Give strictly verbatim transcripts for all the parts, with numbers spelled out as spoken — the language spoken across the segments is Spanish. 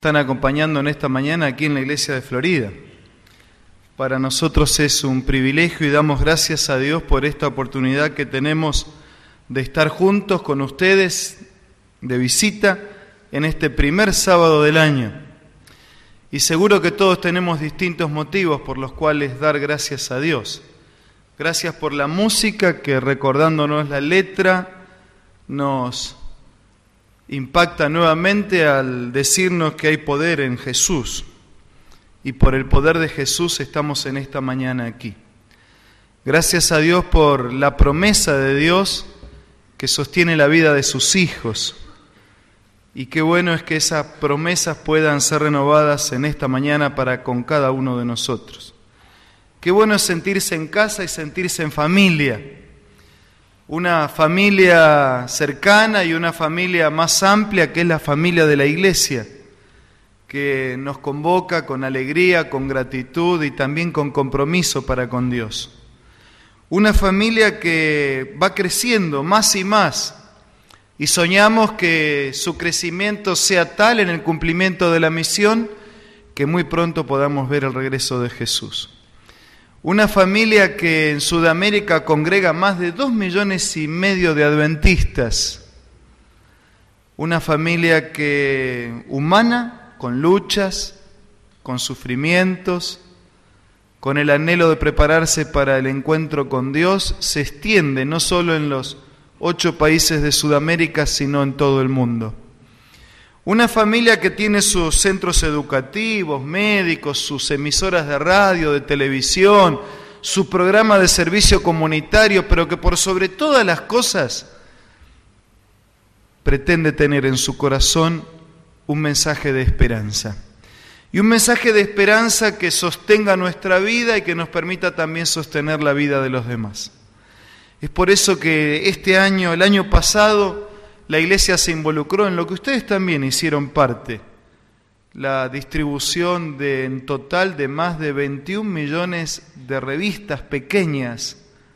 Están acompañando en esta mañana aquí en la iglesia de Florida. Para nosotros es un privilegio y damos gracias a Dios por esta oportunidad que tenemos de estar juntos con ustedes de visita en este primer sábado del año. Y seguro que todos tenemos distintos motivos por los cuales dar gracias a Dios. Gracias por la música que, recordándonos la letra, nos impacta nuevamente al decirnos que hay poder en Jesús. Y por el poder de Jesús estamos en esta mañana aquí. Gracias a Dios por la promesa de Dios que sostiene la vida de sus hijos. Y qué bueno es que esas promesas puedan ser renovadas en esta mañana para con cada uno de nosotros. Qué bueno es sentirse en casa y sentirse en familia. Una familia cercana y una familia más amplia que es la familia de la iglesia, que nos convoca con alegría, con gratitud y también con compromiso para con Dios. Una familia que va creciendo más y más y soñamos que su crecimiento sea tal en el cumplimiento de la misión que muy pronto podamos ver el regreso de Jesús. Una familia que en Sudamérica congrega más de dos millones y medio de adventistas. Una familia que humana, con luchas, con sufrimientos, con el anhelo de prepararse para el encuentro con Dios, se extiende no solo en los ocho países de Sudamérica, sino en todo el mundo. Una familia que tiene sus centros educativos, médicos, sus emisoras de radio, de televisión, su programa de servicio comunitario, pero que por sobre todas las cosas pretende tener en su corazón un mensaje de esperanza. Y un mensaje de esperanza que sostenga nuestra vida y que nos permita también sostener la vida de los demás. Es por eso que este año, el año pasado, la iglesia se involucró en lo que ustedes también hicieron parte, la distribución de, en total de más de veintiún millones de revistas pequeñas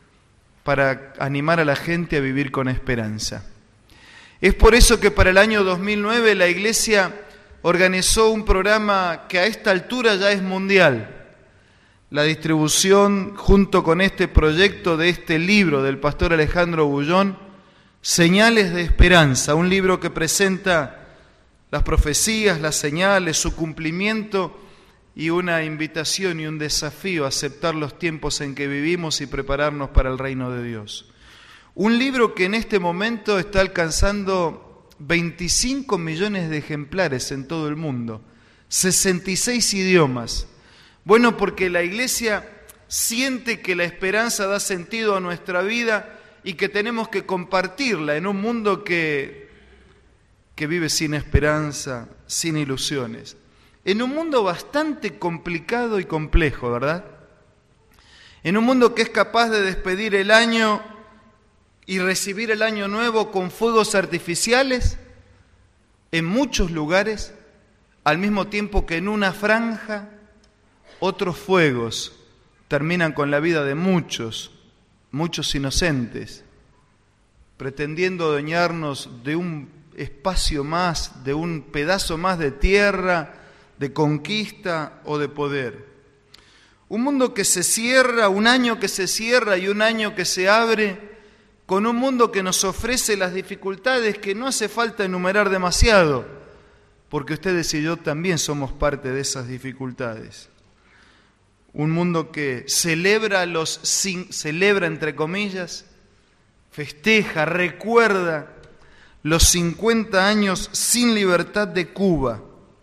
para animar a la gente a vivir con esperanza. Es por eso que para el año dos mil nueve la iglesia organizó un programa que a esta altura ya es mundial, la distribución junto con este proyecto de este libro del pastor Alejandro Bullón, Señales de Esperanza, un libro que presenta las profecías, las señales, su cumplimiento y una invitación y un desafío a aceptar los tiempos en que vivimos y prepararnos para el reino de Dios. Un libro que en este momento está alcanzando veinticinco millones de ejemplares en todo el mundo, sesenta y seis idiomas. Bueno, porque la iglesia siente que la esperanza da sentido a nuestra vida y que tenemos que compartirla en un mundo que, que vive sin esperanza, sin ilusiones. En un mundo bastante complicado y complejo, ¿verdad? En un mundo que es capaz de despedir el año y recibir el año nuevo con fuegos artificiales en muchos lugares, al mismo tiempo que en una franja otros fuegos terminan con la vida de muchos, muchos inocentes, pretendiendo adueñarnos de un espacio más, de un pedazo más de tierra, de conquista o de poder. Un mundo que se cierra, un año que se cierra y un año que se abre, con un mundo que nos ofrece las dificultades que no hace falta enumerar demasiado, porque ustedes y yo también somos parte de esas dificultades. Un mundo que celebra los celebra entre comillas, festeja, recuerda los cincuenta años sin libertad de Cuba.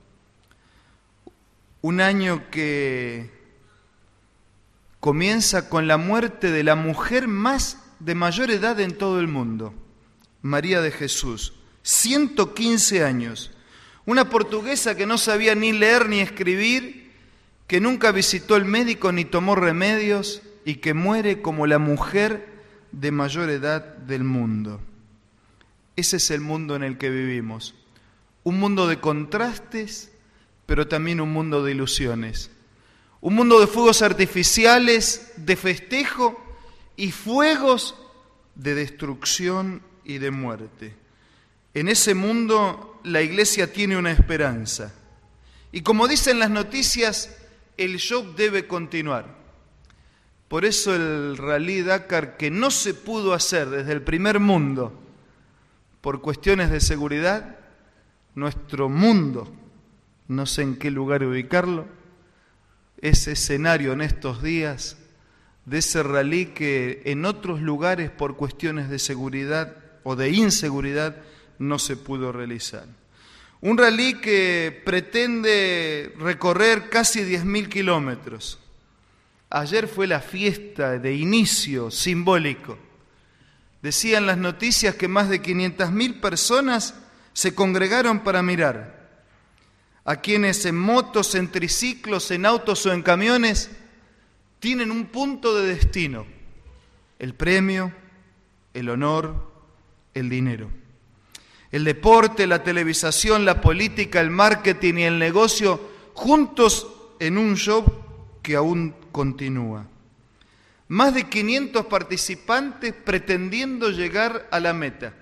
Un año que comienza con la muerte de la mujer más de mayor edad en todo el mundo, María de Jesús, ciento quince años. Una portuguesa que no sabía ni leer ni escribir, que nunca visitó el médico ni tomó remedios y que muere como la mujer de mayor edad del mundo. Ese es el mundo en el que vivimos. Un mundo de contrastes, pero también un mundo de ilusiones. Un mundo de fuegos artificiales, de festejo y fuegos de destrucción y de muerte. En ese mundo la iglesia tiene una esperanza. Y como dicen las noticias, el show debe continuar. Por eso el Rally Dakar, que no se pudo hacer desde el primer mundo por cuestiones de seguridad, nuestro mundo, no sé en qué lugar ubicarlo, es escenario en estos días de ese rally que en otros lugares por cuestiones de seguridad o de inseguridad no se pudo realizar. Un rally que pretende recorrer casi diez mil kilómetros. Ayer fue la fiesta de inicio simbólico. Decían las noticias que más de quinientas mil personas se congregaron para mirar a quienes en motos, en triciclos, en autos o en camiones tienen un punto de destino: el premio, el honor, el dinero. El deporte, la televisación, la política, el marketing y el negocio juntos en un show que aún continúa. Más de quinientos participantes pretendiendo llegar a la meta.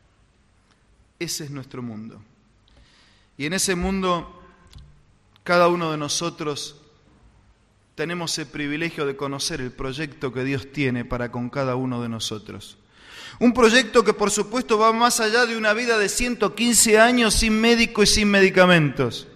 Ese es nuestro mundo. Y en ese mundo, cada uno de nosotros tenemos el privilegio de conocer el proyecto que Dios tiene para con cada uno de nosotros. Un proyecto que por supuesto va más allá de una vida de ciento quince años sin médico y sin medicamentos.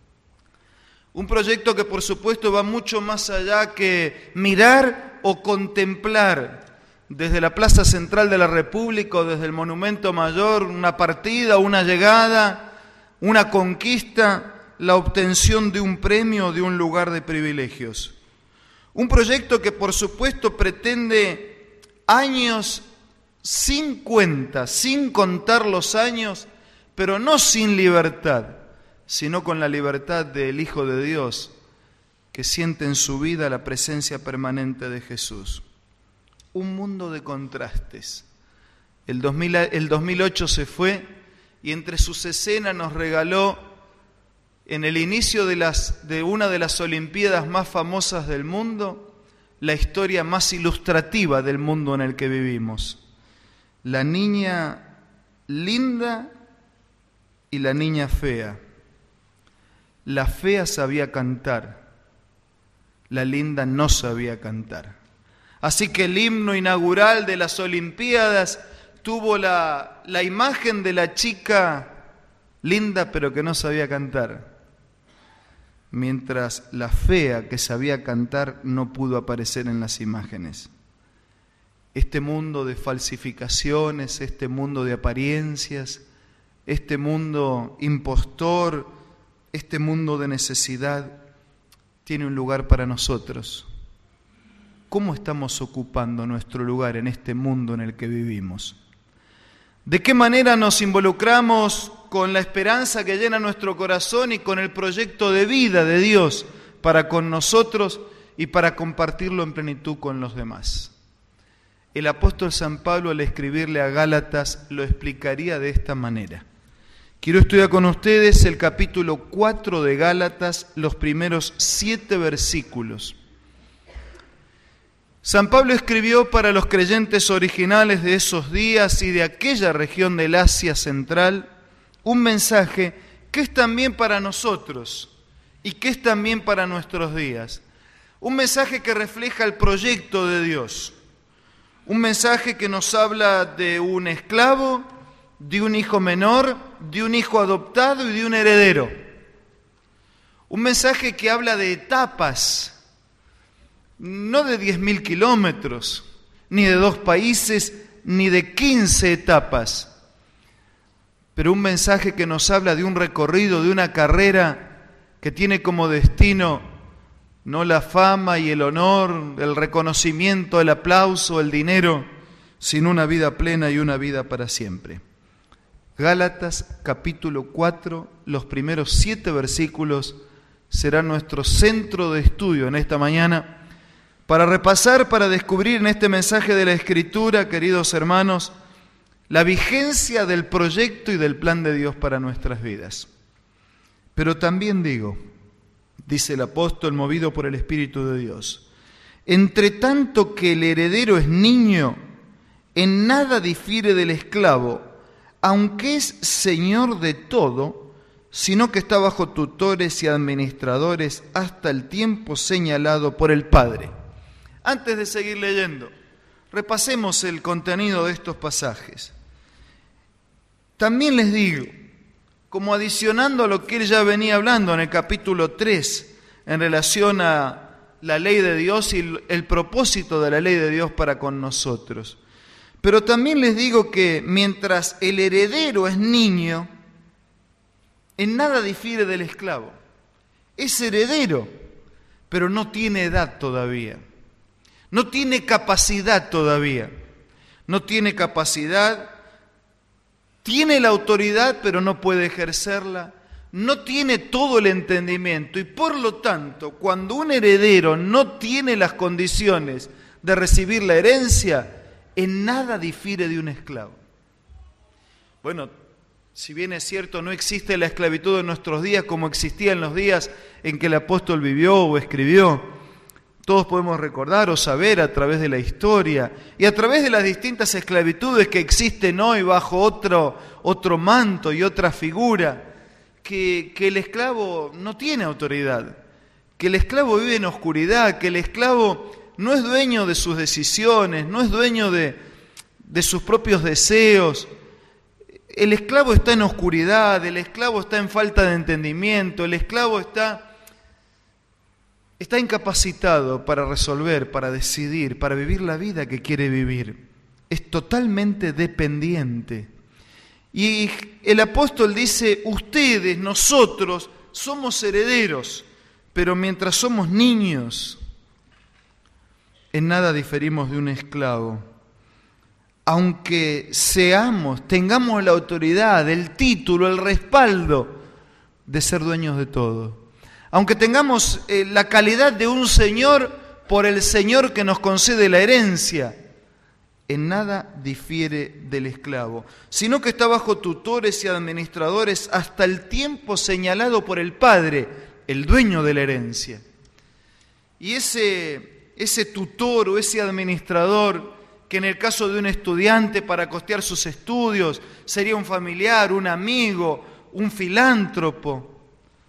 Un proyecto que por supuesto va mucho más allá que mirar o contemplar desde la Plaza Central de la República o desde el Monumento Mayor una partida, una llegada, una conquista, la obtención de un premio o de un lugar de privilegios. Un proyecto que por supuesto pretende años sin cuenta, sin contar los años, pero no sin libertad, sino con la libertad del Hijo de Dios, que siente en su vida la presencia permanente de Jesús. Un mundo de contrastes. El dos mil, el dos mil ocho se fue y entre sus escenas nos regaló, en el inicio de, las, de una de las Olimpiadas más famosas del mundo, la historia más ilustrativa del mundo en el que vivimos. La niña linda y la niña fea. La fea sabía cantar, la linda no sabía cantar. Así que el himno inaugural de las Olimpiadas tuvo la, la imagen de la chica linda pero que no sabía cantar, mientras la fea que sabía cantar no pudo aparecer en las imágenes. Este mundo de falsificaciones, este mundo de apariencias, este mundo impostor, este mundo de necesidad, tiene un lugar para nosotros. ¿Cómo estamos ocupando nuestro lugar en este mundo en el que vivimos? ¿De qué manera nos involucramos con la esperanza que llena nuestro corazón y con el proyecto de vida de Dios para con nosotros y para compartirlo en plenitud con los demás? El apóstol San Pablo, al escribirle a Gálatas, lo explicaría de esta manera. Quiero estudiar con ustedes el capítulo cuatro de Gálatas, los primeros siete versículos. San Pablo escribió para los creyentes originales de esos días y de aquella región del Asia Central un mensaje que es también para nosotros y que es también para nuestros días. Un mensaje que refleja el proyecto de Dios. Un mensaje que nos habla de un esclavo, de un hijo menor, de un hijo adoptado y de un heredero. Un mensaje que habla de etapas, no de diez mil kilómetros, ni de dos países, ni de quince etapas, pero un mensaje que nos habla de un recorrido, de una carrera que tiene como destino no la fama y el honor, el reconocimiento, el aplauso, el dinero, sino una vida plena y una vida para siempre. Gálatas capítulo cuatro, los primeros siete versículos serán nuestro centro de estudio en esta mañana para repasar, para descubrir en este mensaje de la Escritura, queridos hermanos, la vigencia del proyecto y del plan de Dios para nuestras vidas. Pero también digo, dice el apóstol movido por el Espíritu de Dios, entre tanto que el heredero es niño, en nada difiere del esclavo, aunque es señor de todo, sino que está bajo tutores y administradores hasta el tiempo señalado por el Padre. Antes de seguir leyendo, repasemos el contenido de estos pasajes. También les digo, como adicionando a lo que él ya venía hablando en el capítulo tres, en relación a la ley de Dios y el, el propósito de la ley de Dios para con nosotros. Pero también les digo que mientras el heredero es niño, en nada difiere del esclavo. Es heredero, pero no tiene edad todavía. No tiene capacidad todavía. No tiene capacidad, tiene la autoridad, pero no puede ejercerla. No tiene todo el entendimiento y por lo tanto, cuando un heredero no tiene las condiciones de recibir la herencia, en nada difiere de un esclavo. Bueno, si bien es cierto, no existe la esclavitud en nuestros días como existía en los días en que el apóstol vivió o escribió. Todos podemos recordar o saber a través de la historia y a través de las distintas esclavitudes que existen hoy bajo otro, otro manto y otra figura. Que, que el esclavo no tiene autoridad, que el esclavo vive en oscuridad, que el esclavo no es dueño de sus decisiones, no es dueño de, de sus propios deseos. El esclavo está en oscuridad, el esclavo está en falta de entendimiento, el esclavo está, está incapacitado para resolver, para decidir, para vivir la vida que quiere vivir. Es totalmente dependiente. Y el apóstol dice, ustedes, nosotros, somos herederos, pero mientras somos niños, en nada diferimos de un esclavo. Aunque seamos, tengamos la autoridad, el título, el respaldo de ser dueños de todo. Aunque tengamos eh, la calidad de un señor por el Señor que nos concede la herencia, en nada difiere del esclavo, sino que está bajo tutores y administradores hasta el tiempo señalado por el Padre, el dueño de la herencia. Y ese, ese tutor o ese administrador, que en el caso de un estudiante para costear sus estudios, sería un familiar, un amigo, un filántropo.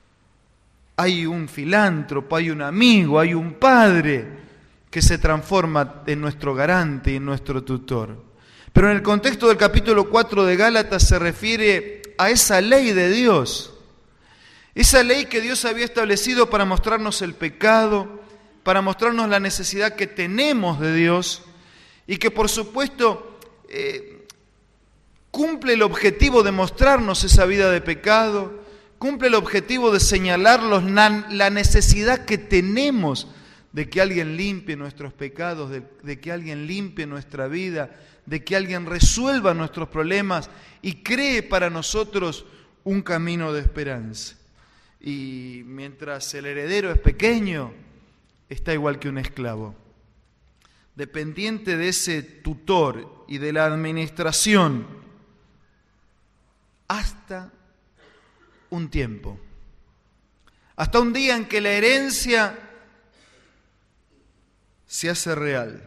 Hay un filántropo, hay un amigo, hay un padre que se transforma en nuestro garante y en nuestro tutor. Pero en el contexto del capítulo cuatro de Gálatas se refiere a esa ley de Dios, esa ley que Dios había establecido para mostrarnos el pecado, para mostrarnos la necesidad que tenemos de Dios y que por supuesto eh, cumple el objetivo de mostrarnos esa vida de pecado, cumple el objetivo de señalarnos la necesidad que tenemos de que alguien limpie nuestros pecados, de, de que alguien limpie nuestra vida, de que alguien resuelva nuestros problemas y cree para nosotros un camino de esperanza. Y mientras el heredero es pequeño, está igual que un esclavo, dependiente de ese tutor y de la administración hasta un tiempo, hasta un día en que la herencia se hace real.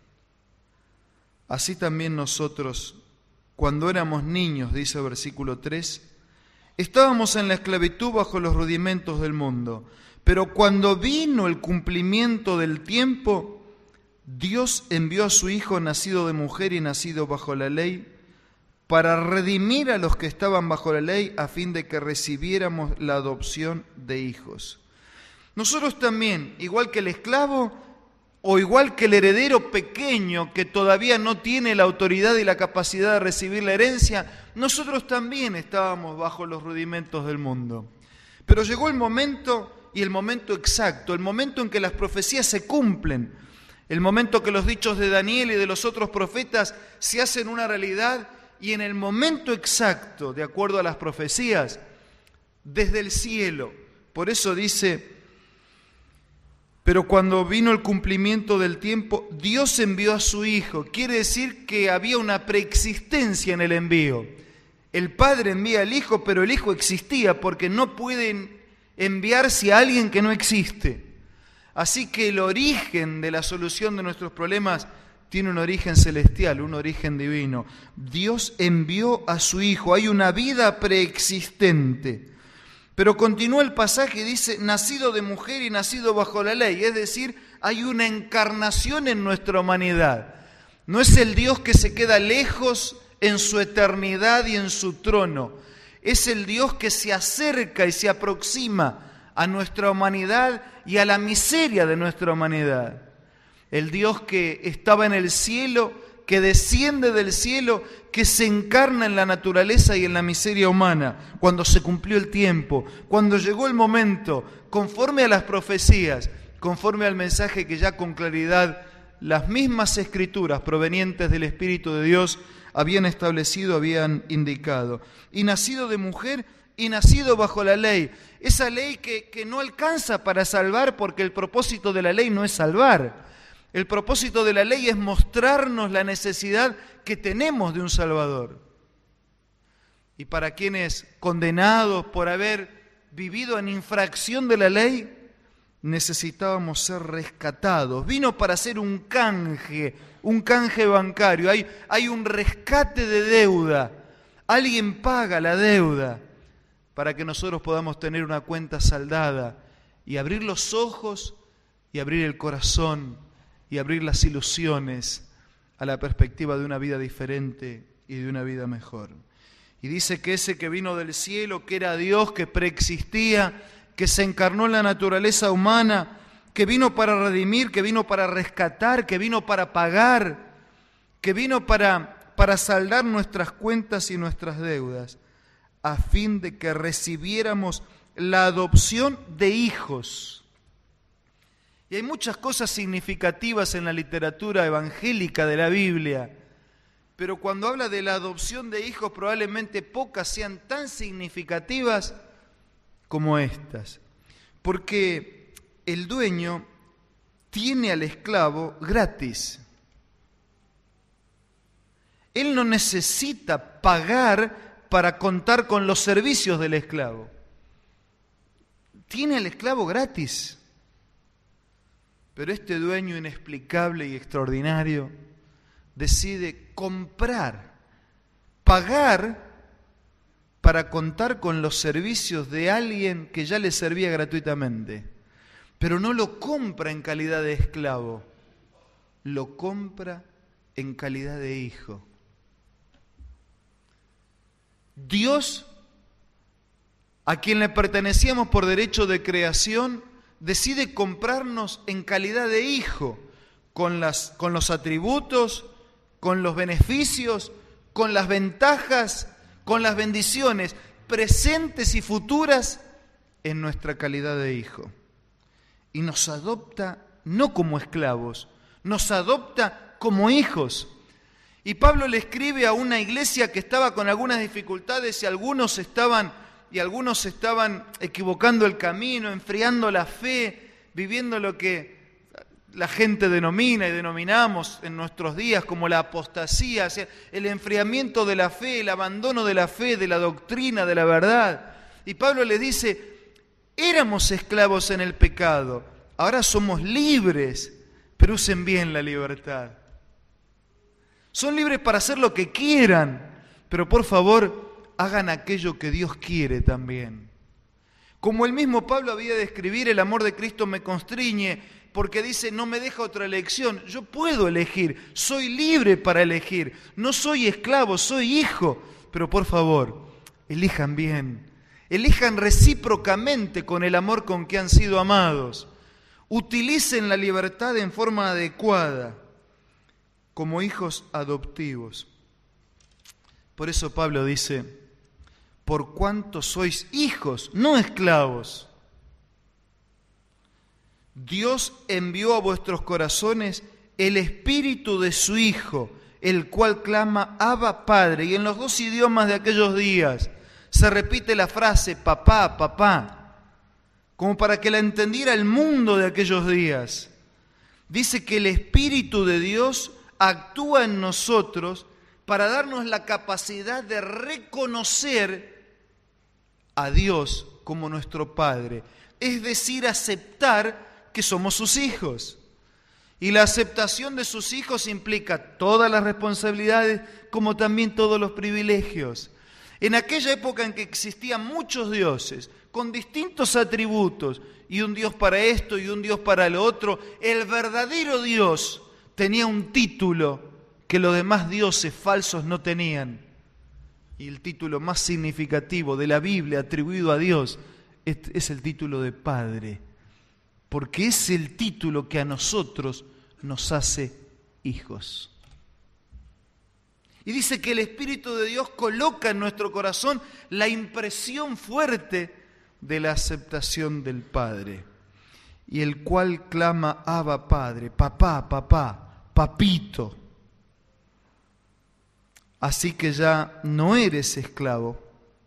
Así también nosotros, cuando éramos niños, dice el versículo tres, estábamos en la esclavitud bajo los rudimentos del mundo, pero cuando vino el cumplimiento del tiempo, Dios envió a su Hijo nacido de mujer y nacido bajo la ley, para redimir a los que estaban bajo la ley, a fin de que recibiéramos la adopción de hijos. Nosotros también, igual que el esclavo, o igual que el heredero pequeño que todavía no tiene la autoridad y la capacidad de recibir la herencia, nosotros también estábamos bajo los rudimentos del mundo. Pero llegó el momento, y el momento exacto, el momento en que las profecías se cumplen, el momento que los dichos de Daniel y de los otros profetas se hacen una realidad, y en el momento exacto, de acuerdo a las profecías, desde el cielo. Por eso dice, pero cuando vino el cumplimiento del tiempo, Dios envió a su Hijo. Quiere decir que había una preexistencia en el envío. El Padre envía al Hijo, pero el Hijo existía, porque no pueden enviarse a alguien que no existe. Así que el origen de la solución de nuestros problemas tiene un origen celestial, un origen divino. Dios envió a su Hijo, hay una vida preexistente. Pero continúa el pasaje y dice, nacido de mujer y nacido bajo la ley. Es decir, hay una encarnación en nuestra humanidad. No es el Dios que se queda lejos en su eternidad y en su trono. Es el Dios que se acerca y se aproxima a nuestra humanidad y a la miseria de nuestra humanidad. El Dios que estaba en el cielo, que desciende del cielo, que se encarna en la naturaleza y en la miseria humana, cuando se cumplió el tiempo, cuando llegó el momento, conforme a las profecías, conforme al mensaje que ya con claridad las mismas escrituras provenientes del Espíritu de Dios habían establecido, habían indicado. Y nacido de mujer y nacido bajo la ley. Esa ley que, que no alcanza para salvar, porque el propósito de la ley no es salvar. El propósito de la ley es mostrarnos la necesidad que tenemos de un Salvador. Y para quienes condenados por haber vivido en infracción de la ley, necesitábamos ser rescatados. Vino para ser un canje, un canje bancario. Hay, hay un rescate de deuda. Alguien paga la deuda para que nosotros podamos tener una cuenta saldada y abrir los ojos y abrir el corazón y abrir las ilusiones a la perspectiva de una vida diferente y de una vida mejor. Y dice que ese que vino del cielo, que era Dios, que preexistía, que se encarnó en la naturaleza humana, que vino para redimir, que vino para rescatar, que vino para pagar, que vino para, para saldar nuestras cuentas y nuestras deudas, a fin de que recibiéramos la adopción de hijos. Y hay muchas cosas significativas en la literatura evangélica de la Biblia, pero cuando habla de la adopción de hijos, probablemente pocas sean tan significativas como estas, porque el dueño tiene al esclavo gratis. Él no necesita pagar para contar con los servicios del esclavo. Tiene al esclavo gratis. Pero este dueño inexplicable y extraordinario decide comprar, pagar para contar con los servicios de alguien que ya le servía gratuitamente. Pero no lo compra en calidad de esclavo, lo compra en calidad de hijo. Dios, a quien le pertenecíamos por derecho de creación, decide comprarnos en calidad de hijo, con, las, con los atributos, con los beneficios, con las ventajas, con las bendiciones presentes y futuras en nuestra calidad de hijo. Y nos adopta no como esclavos, nos adopta como hijos. Y Pablo le escribe a una iglesia que estaba con algunas dificultades y algunos estaban, y algunos estaban equivocando el camino, enfriando la fe, viviendo lo que la gente denomina y denominamos en nuestros días como la apostasía, o sea, el enfriamiento de la fe, el abandono de la fe, de la doctrina, de la verdad. Y Pablo les dice, éramos esclavos en el pecado, ahora somos libres, pero usen bien la libertad. Son libres para hacer lo que quieran, pero por favor, hagan aquello que Dios quiere también. Como el mismo Pablo había de escribir, el amor de Cristo me constriñe, porque dice, no me deja otra elección. Yo puedo elegir, soy libre para elegir. No soy esclavo, soy hijo. Pero por favor, elijan bien. Elijan recíprocamente con el amor con que han sido amados. Utilicen la libertad en forma adecuada, como hijos adoptivos. Por eso Pablo dice, por cuanto sois hijos, no esclavos, Dios envió a vuestros corazones el espíritu de su Hijo, el cual clama, Abba, Padre. Y en los dos idiomas de aquellos días se repite la frase, papá, papá, como para que la entendiera el mundo de aquellos días. Dice que el Espíritu de Dios actúa en nosotros para darnos la capacidad de reconocer a Dios como nuestro Padre, es decir, aceptar que somos sus hijos. Y la aceptación de sus hijos implica todas las responsabilidades como también todos los privilegios. En aquella época en que existían muchos dioses, con distintos atributos, y un Dios para esto y un Dios para lo otro, el verdadero Dios tenía un título que los demás dioses falsos no tenían. Y el título más significativo de la Biblia atribuido a Dios es, es el título de Padre, porque es el título que a nosotros nos hace hijos. Y dice que el Espíritu de Dios coloca en nuestro corazón la impresión fuerte de la aceptación del Padre, y el cual clama: Abba, Padre, papá, papá, papito. Así que ya no eres esclavo,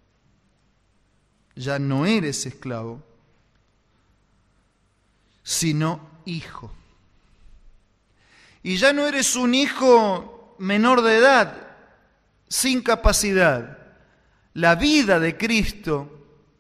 ya no eres esclavo, sino hijo. Y ya no eres un hijo menor de edad, sin capacidad. La vida de Cristo,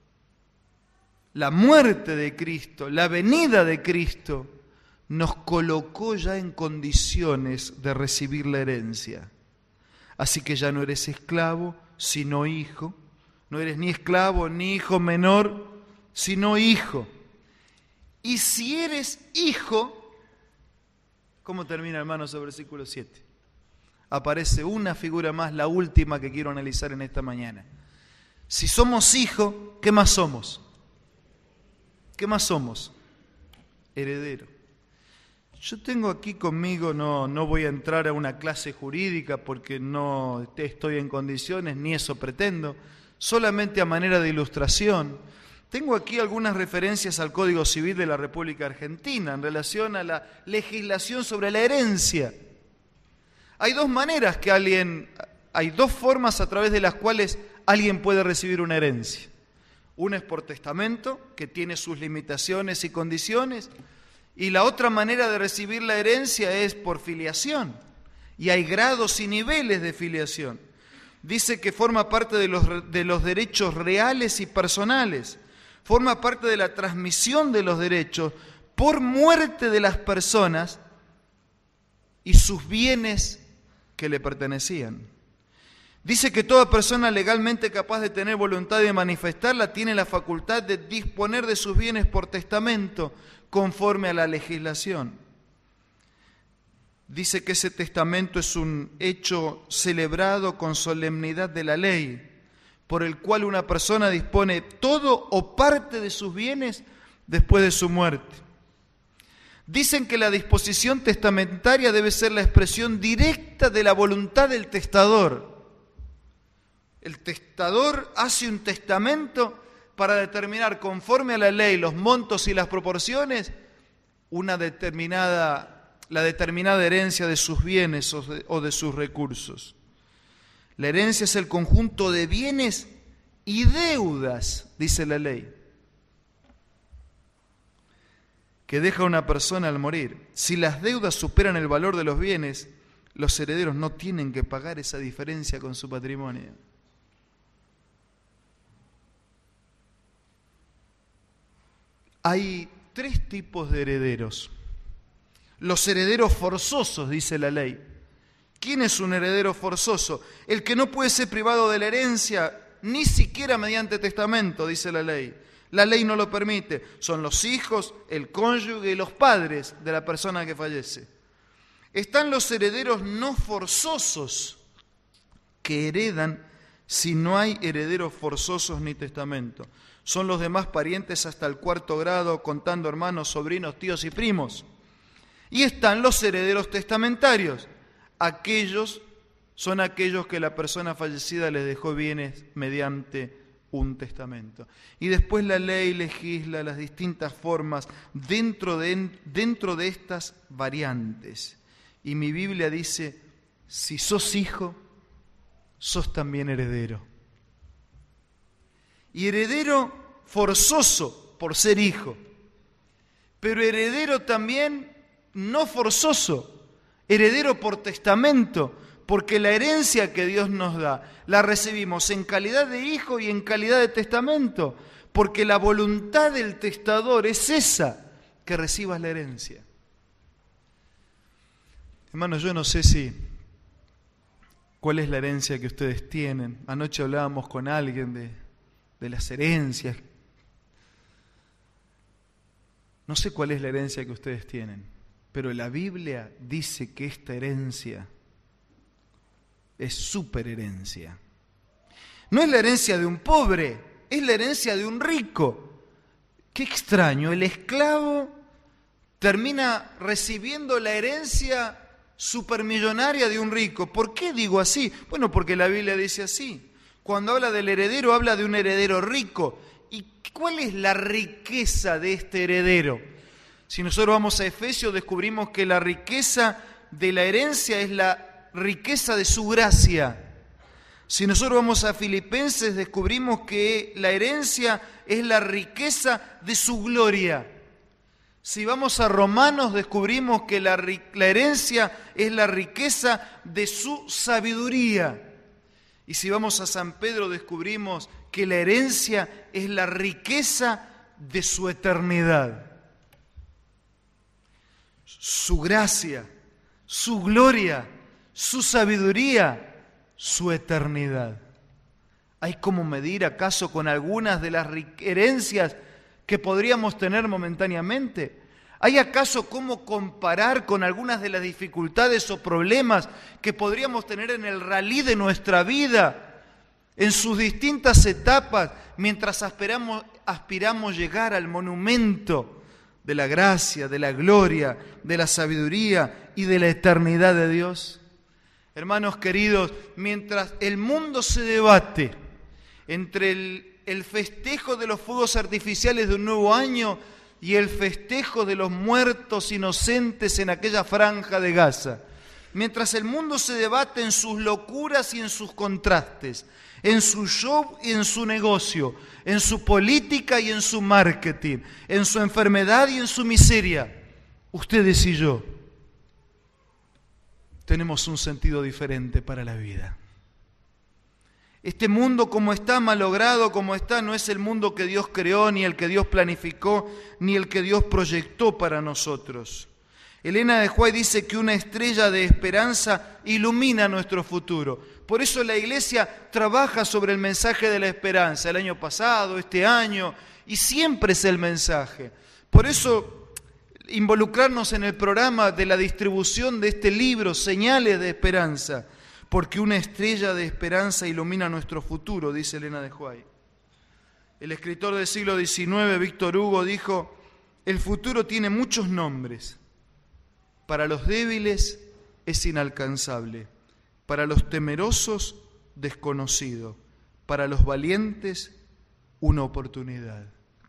la muerte de Cristo, la venida de Cristo, nos colocó ya en condiciones de recibir la herencia. Así que ya no eres esclavo, sino hijo. No eres ni esclavo ni hijo menor, sino hijo. Y si eres hijo, ¿cómo termina, hermanos, el versículo siete? Aparece una figura más, la última que quiero analizar en esta mañana. Si somos hijos, ¿qué más somos? ¿Qué más somos? Heredero. Yo tengo aquí conmigo, no, no voy a entrar a una clase jurídica porque no estoy en condiciones, ni eso pretendo, solamente a manera de ilustración. Tengo aquí algunas referencias al Código Civil de la República Argentina en relación a la legislación sobre la herencia. Hay dos maneras que alguien, hay dos formas a través de las cuales alguien puede recibir una herencia. Una es por testamento, que tiene sus limitaciones y condiciones, y la otra manera de recibir la herencia es por filiación, y hay grados y niveles de filiación. Dice que forma parte de los, de los derechos reales y personales, forma parte de la transmisión de los derechos por muerte de las personas y sus bienes que le pertenecían. Dice que toda persona legalmente capaz de tener voluntad de manifestarla tiene la facultad de disponer de sus bienes por testamento conforme a la legislación. Dice que ese testamento es un hecho celebrado con solemnidad de la ley, por el cual una persona dispone todo o parte de sus bienes después de su muerte. Dicen que la disposición testamentaria debe ser la expresión directa de la voluntad del testador. El testador hace un testamento para determinar, conforme a la ley, los montos y las proporciones, una determinada, la determinada herencia de sus bienes o de, o de sus recursos. La herencia es el conjunto de bienes y deudas, dice la ley, que deja una persona al morir. Si las deudas superan el valor de los bienes, los herederos no tienen que pagar esa diferencia con su patrimonio. Hay tres tipos de herederos. Los herederos forzosos, dice la ley. ¿Quién es un heredero forzoso? El que no puede ser privado de la herencia, ni siquiera mediante testamento, dice la ley. La ley no lo permite. Son los hijos, el cónyuge y los padres de la persona que fallece. Están los herederos no forzosos, que heredan si no hay herederos forzosos ni testamento. Son los demás parientes hasta el cuarto grado, contando hermanos, sobrinos, tíos y primos. Y están los herederos testamentarios. Aquellos son aquellos que la persona fallecida les dejó bienes mediante un testamento. Y después la ley legisla las distintas formas dentro de, dentro de estas variantes. Y mi Biblia dice, si sos hijo, sos también heredero. Y heredero forzoso por ser hijo, pero heredero también no forzoso, heredero por testamento, porque la herencia que Dios nos da la recibimos en calidad de hijo y en calidad de testamento, porque la voluntad del testador es esa, que recibas la herencia. Hermanos, yo no sé si ¿Cuál es la herencia que ustedes tienen? Anoche hablábamos con alguien de, de las herencias. No sé cuál es la herencia que ustedes tienen, pero la Biblia dice que esta herencia es superherencia. No es la herencia de un pobre, es la herencia de un rico. Qué extraño, el esclavo termina recibiendo la herencia supermillonaria de un rico. ¿Por qué digo así? Bueno, porque la Biblia dice así. Cuando habla del heredero, habla de un heredero rico. ¿Y cuál es la riqueza de este heredero? Si nosotros vamos a Efesios, descubrimos que la riqueza de la herencia es la riqueza de su gracia. Si nosotros vamos a Filipenses, descubrimos que la herencia es la riqueza de su gloria. Si vamos a Romanos, descubrimos que la, la herencia es la riqueza de su sabiduría. Y si vamos a San Pedro, descubrimos que la herencia es la riqueza de su eternidad. Su gracia, su gloria, su sabiduría, su eternidad. ¿Hay cómo medir acaso con algunas de las herencias que podríamos tener momentáneamente? ¿Hay acaso cómo comparar con algunas de las dificultades o problemas que podríamos tener en el ralí de nuestra vida, en sus distintas etapas, mientras aspiramos, aspiramos llegar al monumento de la gracia, de la gloria, de la sabiduría y de la eternidad de Dios? Hermanos queridos, mientras el mundo se debate entre el, el festejo de los fuegos artificiales de un nuevo año y el festejo de los muertos inocentes en aquella franja de Gaza, mientras el mundo se debate en sus locuras y en sus contrastes, en su show y en su negocio, en su política y en su marketing, en su enfermedad y en su miseria, ustedes y yo tenemos un sentido diferente para la vida. Este mundo como está, malogrado como está, no es el mundo que Dios creó, ni el que Dios planificó, ni el que Dios proyectó para nosotros. Elena de White dice que una estrella de esperanza ilumina nuestro futuro. Por eso la Iglesia trabaja sobre el mensaje de la esperanza, el año pasado, este año, y siempre es el mensaje. Por eso involucrarnos en el programa de la distribución de este libro, Señales de Esperanza, porque una estrella de esperanza ilumina nuestro futuro, dice Elena de White. El escritor del siglo diecinueve, Víctor Hugo, dijo: el futuro tiene muchos nombres. Para los débiles es inalcanzable, para los temerosos desconocido, para los valientes una oportunidad.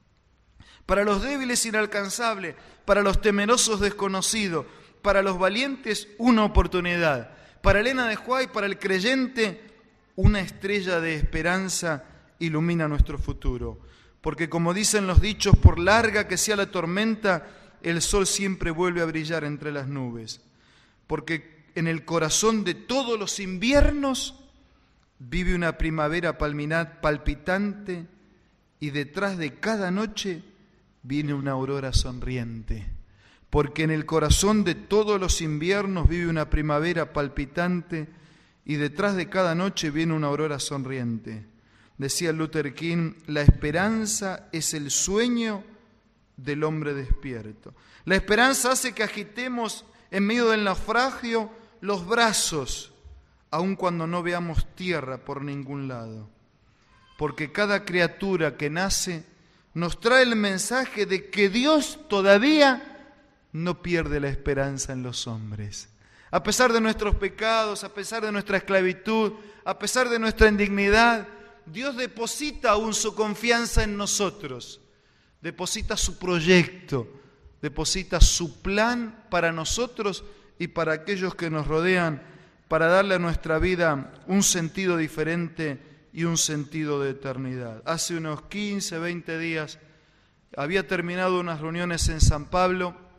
Para los débiles inalcanzable, para los temerosos desconocido, para los valientes una oportunidad. Para Elena de White, para el creyente, una estrella de esperanza ilumina nuestro futuro. Porque como dicen los dichos, por larga que sea la tormenta, el sol siempre vuelve a brillar entre las nubes. Porque en el corazón de todos los inviernos vive una primavera palpitante y detrás de cada noche viene una aurora sonriente. Porque en el corazón de todos los inviernos vive una primavera palpitante y detrás de cada noche viene una aurora sonriente. Decía Luther King, la esperanza es el sueño del hombre despierto. La esperanza hace que agitemos en medio del naufragio los brazos, aun cuando no veamos tierra por ningún lado. Porque cada criatura que nace nos trae el mensaje de que Dios todavía no pierde la esperanza en los hombres. A pesar de nuestros pecados, a pesar de nuestra esclavitud, a pesar de nuestra indignidad, Dios deposita aún su confianza en nosotros, deposita su proyecto, deposita su plan para nosotros y para aquellos que nos rodean, para darle a nuestra vida un sentido diferente y un sentido de eternidad. Hace unos quince, veinte días había terminado unas reuniones en San Pablo,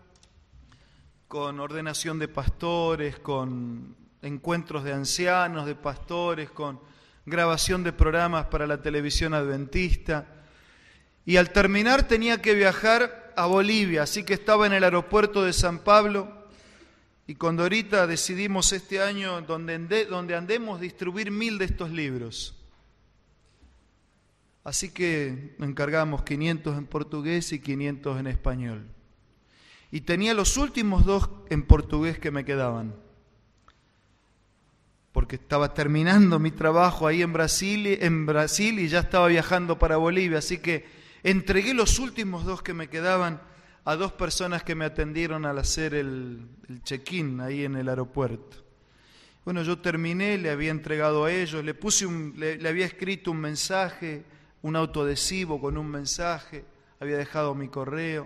con ordenación de pastores, con encuentros de ancianos, de pastores, con grabación de programas para la televisión adventista. Y al terminar tenía que viajar a Bolivia, así que estaba en el aeropuerto de San Pablo Y con Dorita decidimos este año, donde, ande, donde andemos, distribuir mil de estos libros. Así que encargamos quinientos en portugués y quinientos en español. Y tenía los últimos dos en portugués que me quedaban, porque estaba terminando mi trabajo ahí en Brasil, en Brasil y ya estaba viajando para Bolivia. Así que entregué los últimos dos que me quedaban a dos personas que me atendieron al hacer el, el check-in ahí en el aeropuerto. Bueno, yo terminé, le había entregado a ellos, le puse un, le, le había escrito un mensaje, un autoadhesivo con un mensaje, había dejado mi correo.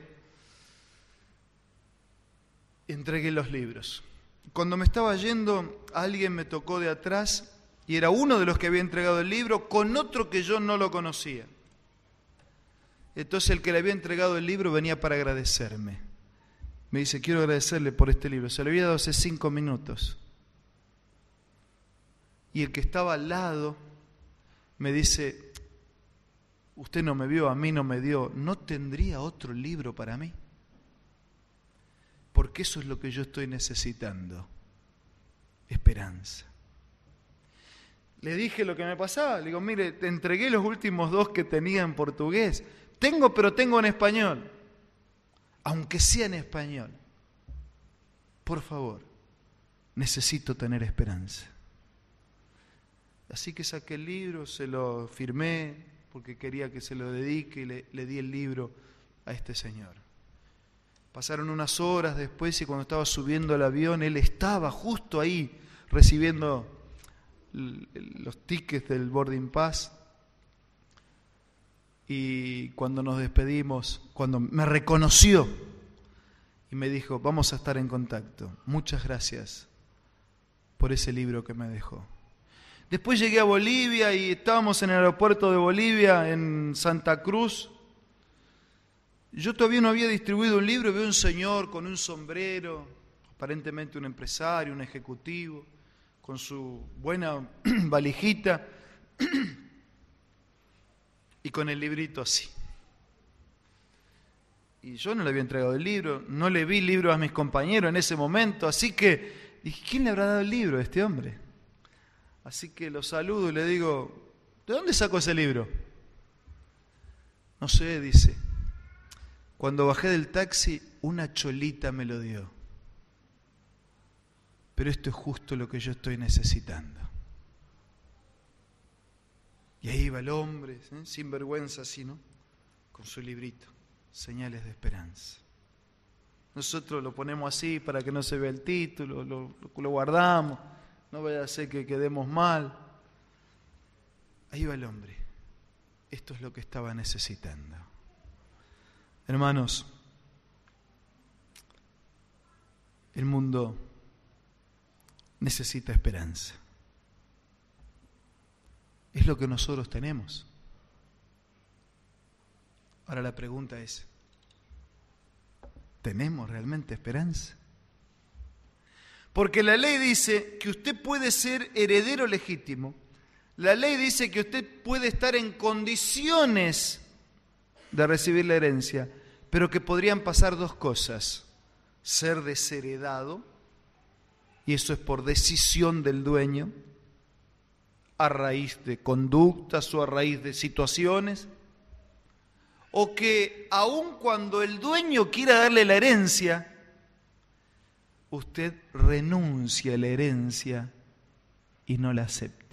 Entregué los libros. Cuando me estaba yendo, alguien me tocó de atrás y era uno de los que había entregado el libro con otro que yo no lo conocía. Entonces el que le había entregado el libro venía para agradecerme. Me dice, quiero agradecerle por este libro. Se lo había dado hace cinco minutos. Y el que estaba al lado me dice, usted no me vio, a mí no me dio, ¿no tendría otro libro para mí? Porque eso es lo que yo estoy necesitando, esperanza. Le dije lo que me pasaba, le digo, mire, te entregué los últimos dos que tenía en portugués, tengo, pero tengo en español, aunque sea en español. Por favor, necesito tener esperanza. Así que saqué el libro, se lo firmé, porque quería que se lo dedique y le, le di el libro a este señor. Pasaron unas horas después y cuando estaba subiendo al avión, él estaba justo ahí recibiendo los tickets del boarding pass. Y cuando nos despedimos, cuando me reconoció y me dijo, vamos a estar en contacto. Muchas gracias por ese libro que me dejó. Después llegué a Bolivia y estábamos en el aeropuerto de Bolivia, en Santa Cruz. Yo todavía no había distribuido un libro, veo un señor con un sombrero, aparentemente un empresario, un ejecutivo, con su buena valijita y con el librito así. Y yo no le había entregado el libro, no le vi libro a mis compañeros en ese momento, así que dije, ¿quién le habrá dado el libro a este hombre? Así que lo saludo y le digo, ¿de dónde sacó ese libro? No sé, dice. Cuando bajé del taxi, una cholita me lo dio. Pero esto es justo lo que yo estoy necesitando. Y ahí va el hombre, ¿eh? Sin vergüenza así, ¿no? Con su librito, Señales de Esperanza. Nosotros lo ponemos así para que no se vea el título, lo, lo guardamos, no vaya a ser que quedemos mal. Ahí va el hombre. Esto es lo que estaba necesitando. Hermanos, el mundo necesita esperanza. Es lo que nosotros tenemos. Ahora la pregunta es, ¿tenemos realmente esperanza? Porque la ley dice que usted puede ser heredero legítimo. La ley dice que usted puede estar en condiciones de recibir la herencia, pero que podrían pasar dos cosas: ser desheredado, y eso es por decisión del dueño, a raíz de conductas o a raíz de situaciones, o que aun cuando el dueño quiera darle la herencia, usted renuncia a la herencia y no la acepte.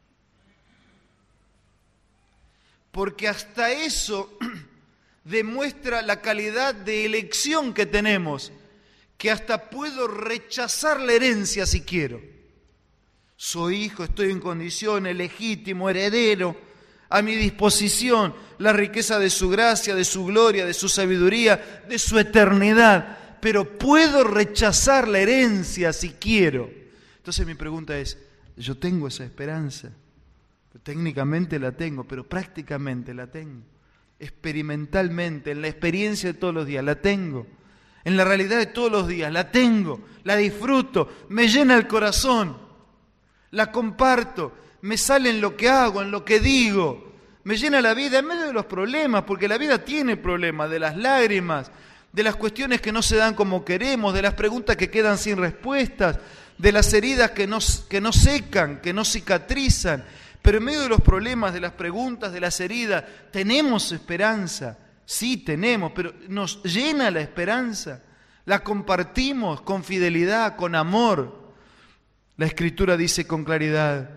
Porque hasta eso demuestra la calidad de elección que tenemos, que hasta puedo rechazar la herencia si quiero. Soy hijo, estoy en condiciones, legítimo, heredero, a mi disposición la riqueza de su gracia, de su gloria, de su sabiduría, de su eternidad, pero puedo rechazar la herencia si quiero. Entonces mi pregunta es, ¿yo tengo esa esperanza? Técnicamente la tengo, pero prácticamente la tengo. Experimentalmente, en la experiencia de todos los días, la tengo. En la realidad de todos los días, la tengo, la disfruto, me llena el corazón, la comparto, me sale en lo que hago, en lo que digo, me llena la vida en medio de los problemas, porque la vida tiene problemas, de las lágrimas, de las cuestiones que no se dan como queremos, de las preguntas que quedan sin respuestas, de las heridas que no, que no secan, que no cicatrizan. Pero en medio de los problemas, de las preguntas, de las heridas, ¿tenemos esperanza? Sí, tenemos, pero ¿nos llena la esperanza? ¿La compartimos con fidelidad, con amor? La Escritura dice con claridad,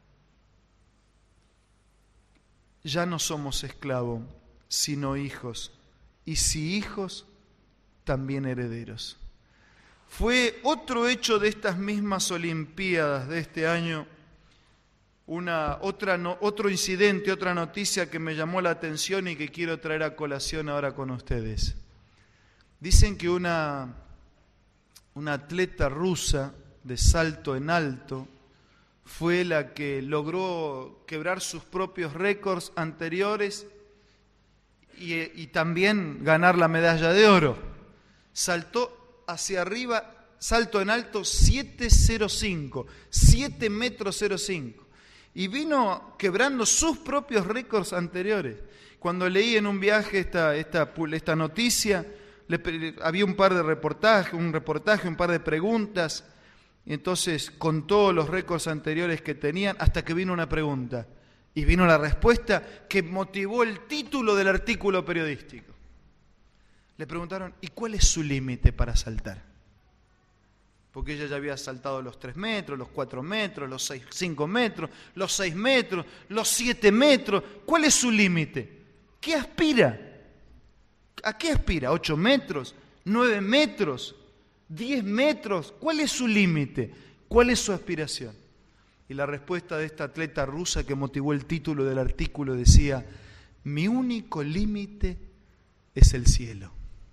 ya no somos esclavos, sino hijos, y si hijos, también herederos. Fue otro hecho de estas mismas Olimpiadas de este año, una, otra, no, otro incidente, otra noticia que me llamó la atención y que quiero traer a colación ahora con ustedes. Dicen que una, una atleta rusa de salto en alto fue la que logró quebrar sus propios récords anteriores y, y también ganar la medalla de oro. Saltó hacia arriba, salto en alto siete cero cinco, siete metros cero cinco. Y vino quebrando sus propios récords anteriores. Cuando leí en un viaje esta, esta, esta noticia, le, había un par de reportajes, un reportaje, un par de preguntas, y entonces contó los récords anteriores que tenían, hasta que vino una pregunta. Y vino la respuesta que motivó el título del artículo periodístico. Le preguntaron, ¿y cuál es su límite para saltar? Porque ella ya había saltado los tres metros, los cuatro metros, los seis, cinco metros, los seis metros, los siete metros. ¿Cuál es su límite? ¿Qué aspira? ¿A qué aspira? ¿Ocho metros? ¿Nueve metros? ¿Diez metros? ¿Cuál es su límite? ¿Cuál es su aspiración? Y la respuesta de esta atleta rusa que motivó el título del artículo decía, mi único límite es el cielo.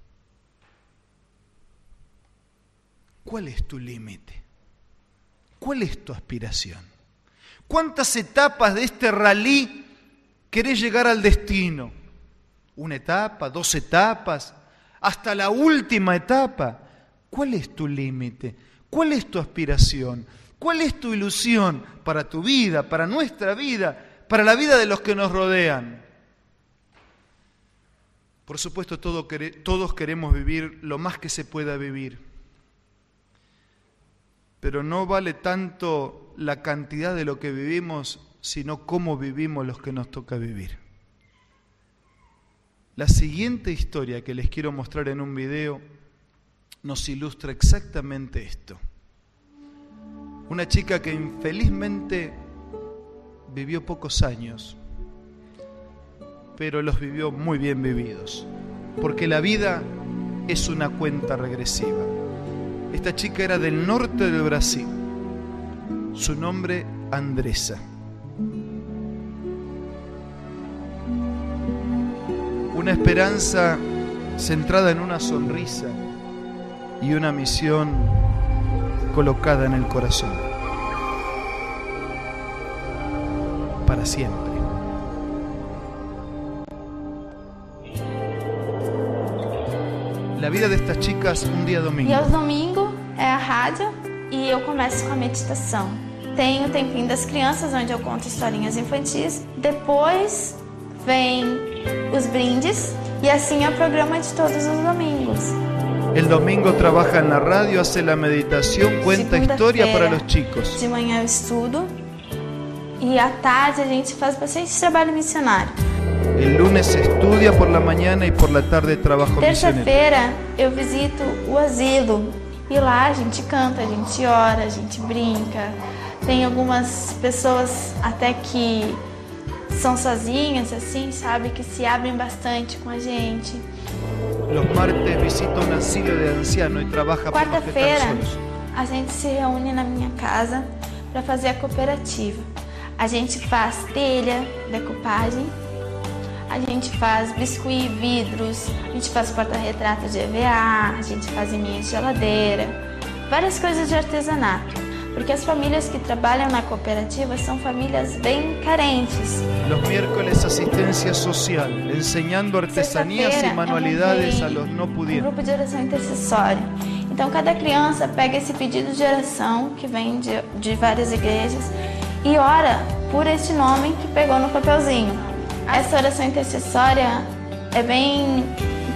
¿Cuál es tu límite? ¿Cuál es tu aspiración? ¿Cuántas etapas de este ralí querés llegar al destino? ¿Una etapa? ¿Dos etapas? ¿Hasta la última etapa? ¿Cuál es tu límite? ¿Cuál es tu aspiración? ¿Cuál es tu ilusión para tu vida, para nuestra vida, para la vida de los que nos rodean? Por supuesto, todo, todos queremos vivir lo más que se pueda vivir. Pero no vale tanto la cantidad de lo que vivimos, sino cómo vivimos los que nos toca vivir. La siguiente historia que les quiero mostrar en un video nos ilustra exactamente esto. Una chica que infelizmente vivió pocos años, pero los vivió muy bien vividos, porque la vida es una cuenta regresiva. Esta chica era del norte del Brasil. Su nombre, Andressa. Una esperanza centrada en una sonrisa y una misión colocada en el corazón. Para siempre. La vida de estas chicas un día domingo. E aos domingos é a rádio e eu começo com a meditação. Tenho o tempinho das crianças, onde eu conto historinhas infantis. Depois vem os brindes e assim é o programa de todos os domingos. El domingo trabaja en la radio, hace la meditación, cuenta historia para los chicos. De manhã eu estudo e à tarde a gente faz bastante trabalho missionário. El lunes estudia por la mañana y por la tarde trabajo misionero. Terça-feira eu visito o asilo e lá a gente canta, a gente ora, a gente brinca. Tem algumas pessoas até que são sozinhas, assim, sabe, que se abrem bastante com a gente. Los martes visita un asilo de ancianos y trabaja por los que están solos. A gente se reúne na minha casa para fazer a cooperativa. A gente faz telha, decupagem. A gente faz biscuit, vidros, a gente faz porta-retrato de E V A, a gente faz minha geladeira, várias coisas de artesanato. Porque as famílias que trabalham na cooperativa são famílias bem carentes. Los miércoles asistencia social, enseñando artesanías y manualidades a los no pudientes. Um grupo de oração intercessória. Então cada criança pega esse pedido de oração que vem de, de várias igrejas e ora por este nome que pegou no papelzinho. Essa oração intercessória é bem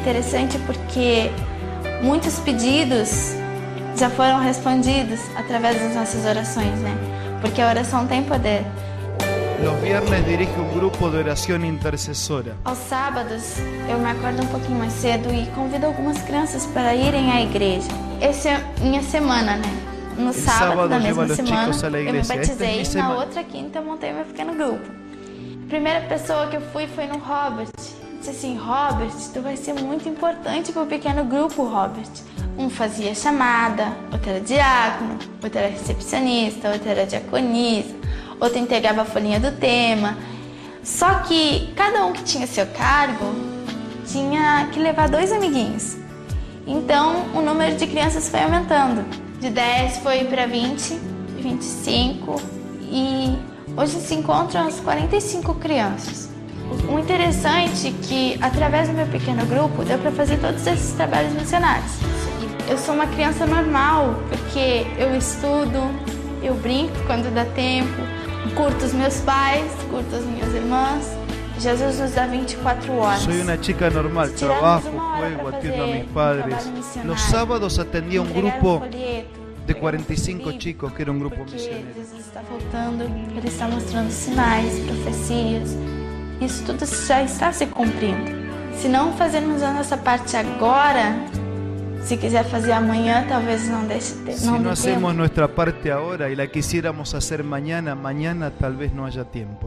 interessante porque muitos pedidos já foram respondidos através das nossas orações, né? Porque a oração tem poder. Los viernes dirige un grupo de oración intercesora. Aos sábados, eu me acordo um pouquinho mais cedo e convido algumas crianças para irem à igreja. Essa é minha semana, né? No sábado, sábado da mesma lleva los semana, chicos a la eu me iglesia. Esta batizei. es mi Na semana. outra quinta, eu montei meu pequeno grupo. A primeira pessoa que eu fui foi no Robert. Disse assim, Robert, tu vai ser muito importante para o pequeno grupo, Robert. Um fazia chamada, outro era diácono, outro era recepcionista, outro era diaconisa, outro entregava a folhinha do tema. Só que cada um que tinha seu cargo tinha que levar dois amiguinhos. Então o número de crianças foi aumentando. De dez foi para vinte, vinte e cinco e hoje se encontram as quarenta e cinco crianças. O interessante é que através do meu pequeno grupo deu para fazer todos esses trabalhos missionários. Eu sou uma criança normal porque eu estudo, eu brinco quando dá tempo, curto os meus pais, curto as minhas irmãs. Jesus nos dá vinte e quatro horas. Soy una chica normal, trabajo, juego, atiendo a mis padres. Los sábados atendía un grupo de cuarenta y cinco chicos, que era un grupo misionero. Jesus está voltando, Ele está mostrando sinais, profecias. Isso tudo já está se cumprindo. Se não fazermos a nossa parte agora, se quiser fazer amanhã, talvez não deixe ter. Si no hacemos nuestra parte ahora y la quisiéramos hacer mañana, mañana tal vez no haya tiempo.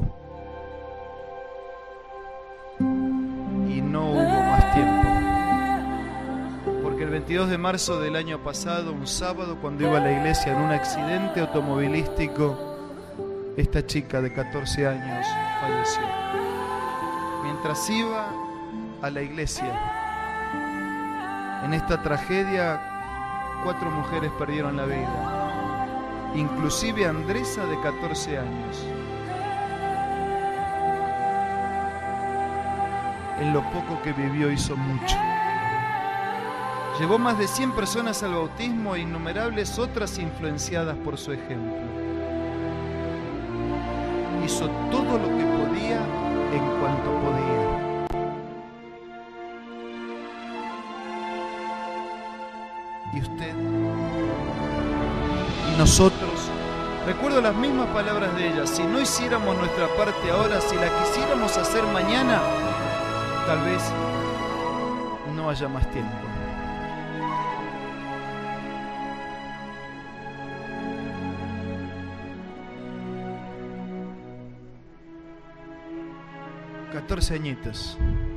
Y no hubo más tiempo. Porque el veintidós de marzo del año pasado, un sábado, cuando iba a la iglesia en un accidente automovilístico, esta chica de catorce años falleció. Mientras iba a la iglesia, en esta tragedia, cuatro mujeres perdieron la vida, inclusive Andresa de catorce años. En lo poco que vivió hizo mucho. Llevó más de cien personas al bautismo e innumerables otras influenciadas por su ejemplo. Hizo todo lo que podía en cuanto podía. Y usted y nosotros, recuerdo las mismas palabras de ella, si no hiciéramos nuestra parte ahora, si la quisiéramos hacer mañana, tal vez no haya más tiempo. catorce añitos.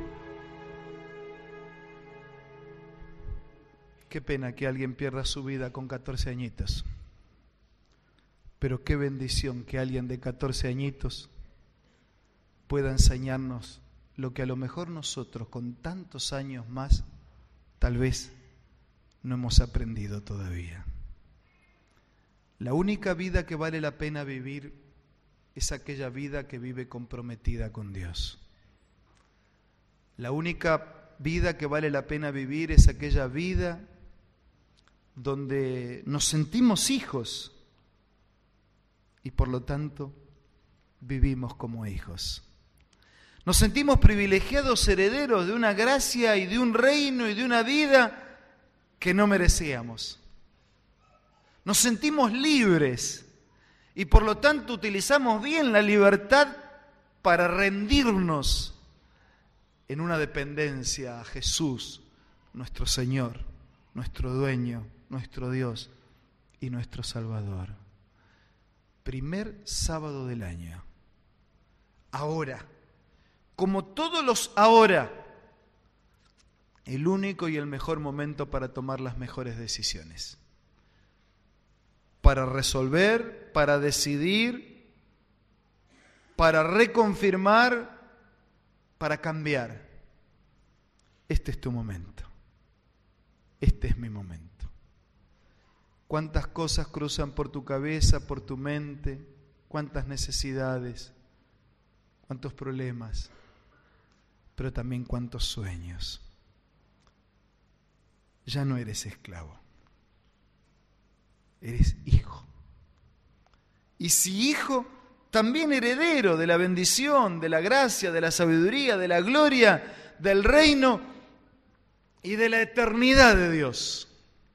Qué pena que alguien pierda su vida con catorce añitos. Pero qué bendición que alguien de catorce añitos pueda enseñarnos lo que a lo mejor nosotros con tantos años más tal vez no hemos aprendido todavía. La única vida que vale la pena vivir es aquella vida que vive comprometida con Dios. La única vida que vale la pena vivir es aquella vida donde nos sentimos hijos y por lo tanto vivimos como hijos. Nos sentimos privilegiados herederos de una gracia y de un reino y de una vida que no merecíamos. Nos sentimos libres y por lo tanto utilizamos bien la libertad para rendirnos en una dependencia a Jesús, nuestro Señor, nuestro dueño, nuestro Dios y nuestro Salvador. Primer sábado del año. Ahora, como todos los ahora, el único y el mejor momento para tomar las mejores decisiones. Para resolver, para decidir, para reconfirmar, para cambiar. Este es tu momento. Este es mi momento. Cuántas cosas cruzan por tu cabeza, por tu mente, cuántas necesidades, cuántos problemas, pero también cuántos sueños. Ya no eres esclavo, eres hijo. Y si hijo, también heredero de la bendición, de la gracia, de la sabiduría, de la gloria, del reino y de la eternidad de Dios.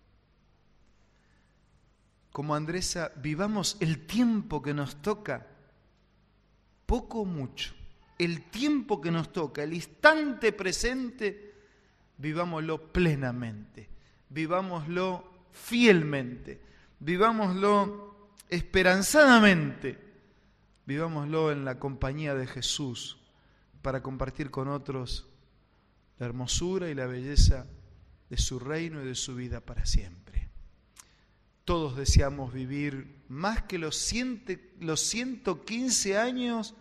Como Andresa, vivamos el tiempo que nos toca, poco o mucho, el tiempo que nos toca, el instante presente, vivámoslo plenamente, vivámoslo fielmente, vivámoslo esperanzadamente, vivámoslo en la compañía de Jesús para compartir con otros la hermosura y la belleza de su reino y de su vida para siempre. Todos deseamos vivir más que los, ciente, los ciento quince años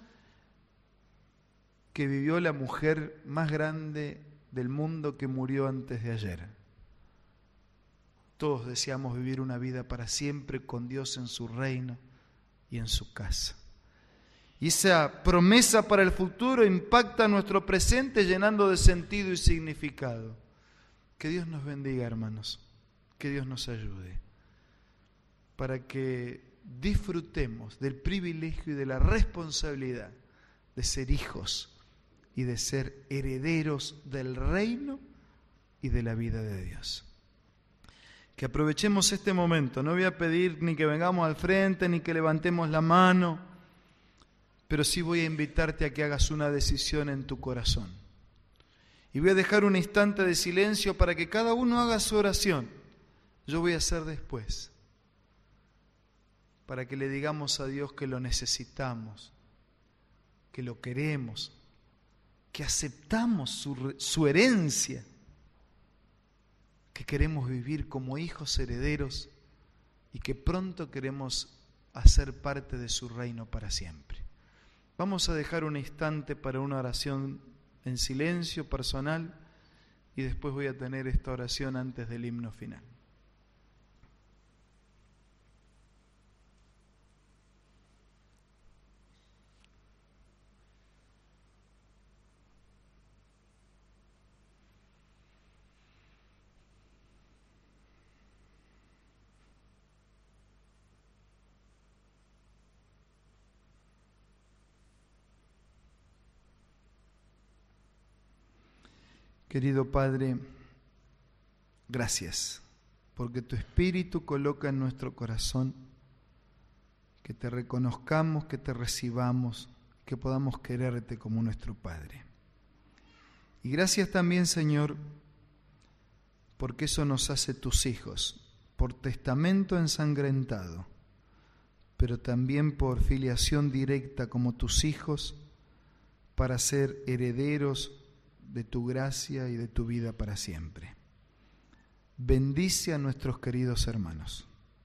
que vivió la mujer más grande del mundo que murió antes de ayer. Todos deseamos vivir una vida para siempre con Dios en su reino y en su casa. Y esa promesa para el futuro impacta nuestro presente llenando de sentido y significado. Que Dios nos bendiga, hermanos, que Dios nos ayude para que disfrutemos del privilegio y de la responsabilidad de ser hijos y de ser herederos del reino y de la vida de Dios. Que aprovechemos este momento. No voy a pedir ni que vengamos al frente, ni que levantemos la mano, pero sí voy a invitarte a que hagas una decisión en tu corazón. Y voy a dejar un instante de silencio para que cada uno haga su oración. Yo voy a hacer después, para que le digamos a Dios que lo necesitamos, que lo queremos, que aceptamos su, su herencia, que queremos vivir como hijos herederos y que pronto queremos hacer parte de su reino para siempre. Vamos a dejar un instante para una oración en silencio personal y después voy a tener esta oración antes del himno final. Querido Padre, gracias, porque tu Espíritu coloca en nuestro corazón que te reconozcamos, que te recibamos, que podamos quererte como nuestro Padre. Y gracias también, Señor, porque eso nos hace tus hijos, por testamento ensangrentado, pero también por filiación directa como tus hijos, para ser herederos de tu gracia y de tu vida para siempre. Bendice a nuestros queridos hermanos,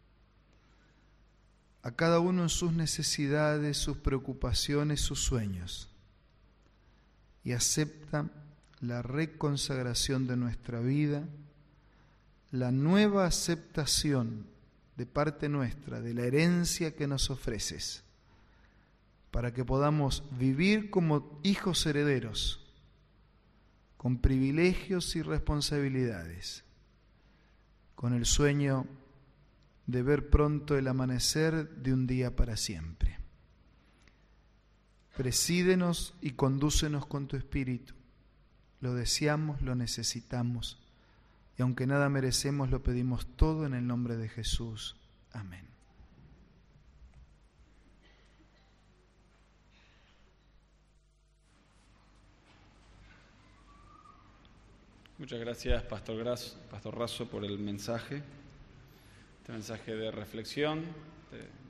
a cada uno en sus necesidades, sus preocupaciones, sus sueños, y acepta la reconsagración de nuestra vida, la nueva aceptación de parte nuestra de la herencia que nos ofreces, para que podamos vivir como hijos herederos, con privilegios y responsabilidades, con el sueño de ver pronto el amanecer de un día para siempre. Presídenos y condúcenos con tu Espíritu. Lo deseamos, lo necesitamos, y aunque nada merecemos, lo pedimos todo en el nombre de Jesús. Amén. Muchas gracias, Pastor Gras, Pastor Razo, por el mensaje, este mensaje de reflexión, de